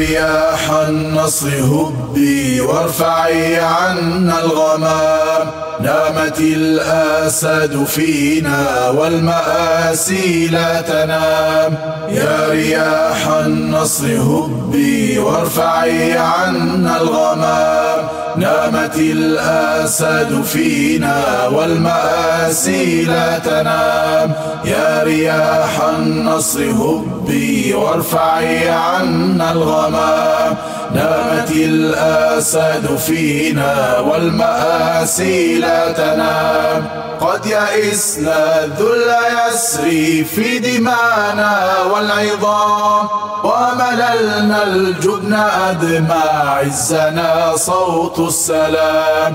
رياح النصر هبي وارفعي عنا الغمام. نامت الآساد فينا والمآسي لا تنام. يا رياح النصر هبي وارفعي عنا الغمام. نامت الآساد فينا والمآسي لا تنام. يا رياح النصر هبي وارفعي عنا الغمام. نامت الآساد فينا والمآسي لا تنام. قد يئسنا الذل يسري في دمانا والعظام، ومللنا الجبن أدمى عزنا صوت السلام.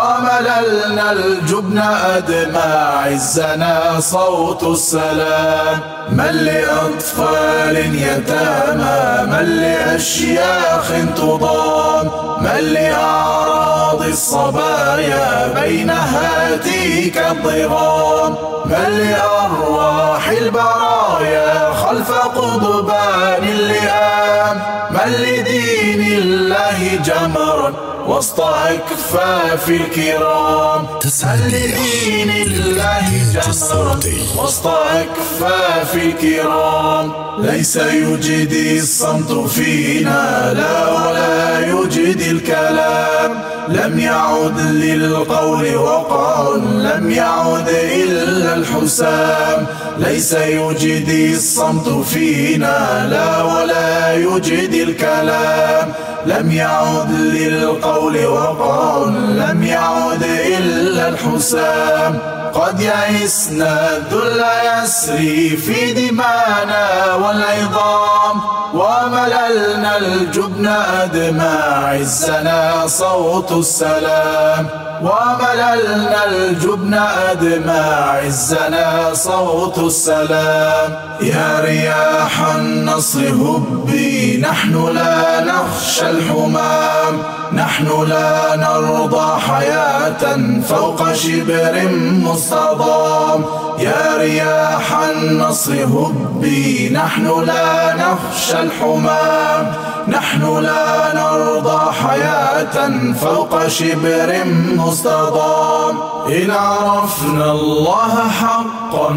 ومللنا الجبن أدمى عزنا صوت السلام. من لأطفال يتامى، من لأشياخ تضام، من لأعراض الصبايا بين هاتيك الضغام، من لأرواح البرايا خلف قضبان اللئام، من لدين الله جمرا وسط أكفاف الكرام، من لدين الله جمرا وسط أكفاف الكرام. ليس يجدي الصمت فينا لا ولا يجدي الكلام. لم يعد للقول وقع، لم يعد إلا الحسام. ليس يجدي الصمت فينا لا ولا يجدي الكلام. لم يعد للقول وقع، لم يعد إلا الحسام. قد يئسنا الذل يسري في دمانا والعظام، ومللنا الجبن أدمى عزنا صوت السلام. ومللنا الجبن أدمى عزنا صوت السلام. يا رياح النصر هبي نحن لا نخشى الحمام. نحن لا نرضى حياة فوق شبر مستضام. يا رياح النصر هبي نحن لا نخشى الحمام. نحن لا نرضى حياة فوق شبر مستضام. إن عرفنا الله حقا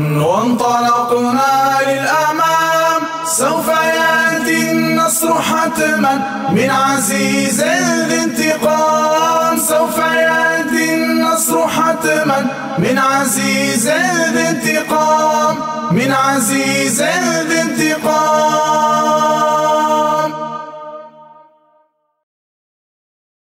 وانطلقنا للأمام، سوف يأتي النصر حتما من عزيز ذي انتقام. سوف يأتي النصر حتما من عزيز ذي انتقام. من عزيز ذي انتقام.